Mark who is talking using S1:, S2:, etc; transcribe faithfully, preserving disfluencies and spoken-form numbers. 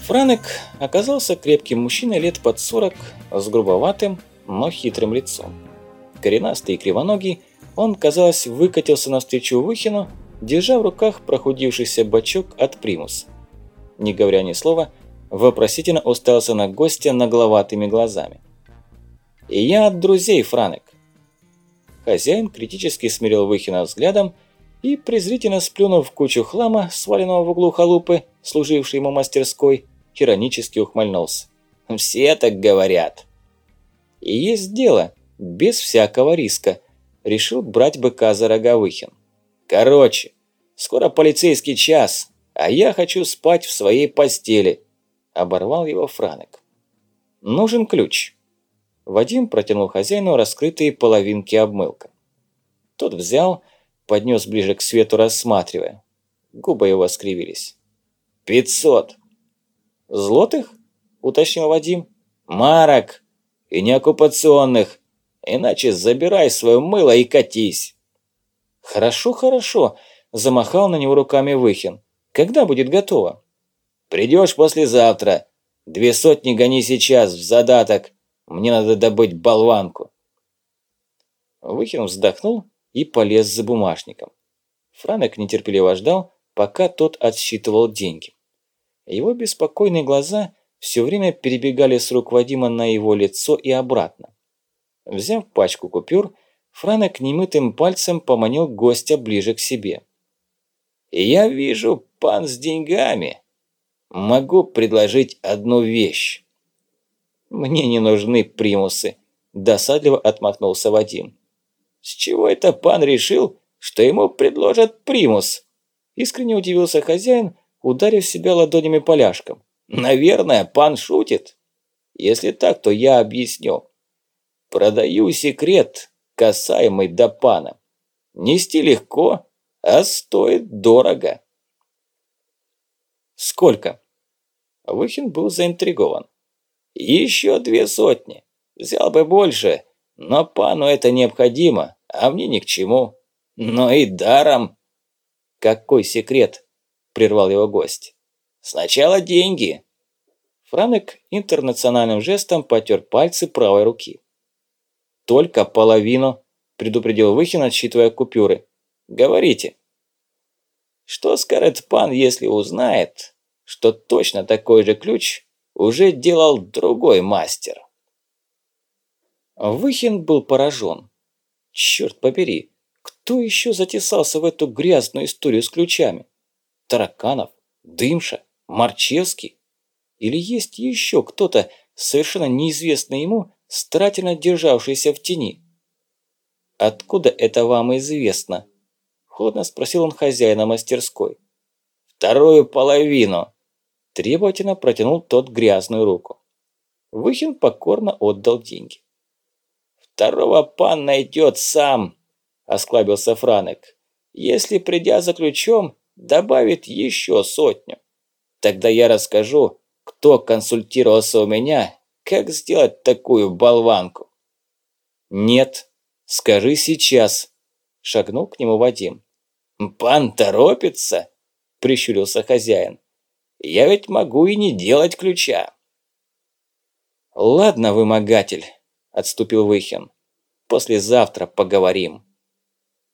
S1: Франек оказался крепким мужчиной лет под сорок с грубоватым, но хитрым лицом. Коренастый и кривоногий, он, казалось, выкатился навстречу Выхину, держа в руках прохудившийся бачок от примуса. Не говоря ни слова, вопросительно уставился на гостя нагловатыми глазами. «И я от друзей, Франек». Хозяин критически смирил Выхина взглядом и, презрительно сплюнув в кучу хлама, сваленного в углу халупы, служившей ему мастерской, иронически ухмыльнулся. «Все так говорят». «И есть дело, без всякого риска», – решил брать быка за рога Выхин. «Короче, скоро полицейский час, а я хочу спать в своей постели», – оборвал его Франек. «Нужен ключ». Вадим протянул хозяину раскрытые половинки обмылка. Тот взял, поднес ближе к свету, рассматривая. Губы его скривились. «Пятьсот!» «Злотых?» – уточнил Вадим. «Марок! И не оккупационных! Иначе забирай свое мыло и катись!» «Хорошо, хорошо!» – замахал на него руками Выхин. «Когда будет готово?» «Придешь послезавтра. Две сотни гони сейчас в задаток. Мне надо добыть болванку». Выхин вздохнул и полез за бумажником. Франек нетерпеливо ждал, пока тот отсчитывал деньги. Его беспокойные глаза все время перебегали с рук Вадима на его лицо и обратно. Взяв пачку купюр, Франек немытым пальцем поманил гостя ближе к себе. «Я вижу, пан с деньгами. Могу предложить одну вещь». «Мне не нужны примусы», – досадливо отмахнулся Вадим. «С чего это пан решил, что ему предложат примус?» Искренне удивился хозяин, ударив себя ладонями по ляжкам. «Наверное, пан шутит. Если так, то я объясню. Продаю секрет, касаемый до пана. Нести легко, а стоит дорого». «Сколько?» Выхин был заинтригован. «Еще две сотни. Взял бы больше, но пану это необходимо, а мне ни к чему. Но и даром». «Какой секрет?» – прервал его гость. «Сначала деньги». Франек интернациональным жестом потер пальцы правой руки. «Только половину», – предупредил Выхин, отсчитывая купюры. «Говорите». «Что скажет пан, если узнает, что точно такой же ключ уже делал другой мастер?» Выхин был поражен. Черт побери, кто еще затесался в эту грязную историю с ключами? Тараканов? Дымша? Марчевский? Или есть еще кто-то, совершенно неизвестный ему, старательно державшийся в тени? «Откуда это вам известно?» – холодно спросил он хозяина мастерской. «Вторую половину!» – требовательно протянул тот грязную руку. Выхин покорно отдал деньги. «Второго пан найдет сам», – осклабился Франек. «Если, придя за ключом, добавит еще сотню. Тогда я расскажу, кто консультировался у меня, как сделать такую болванку». «Нет, скажи сейчас», – шагнул к нему Вадим. «Пан торопится», – прищурился хозяин. «Я ведь могу и не делать ключа». «Ладно, вымогатель», – отступил Выхин. «Послезавтра поговорим».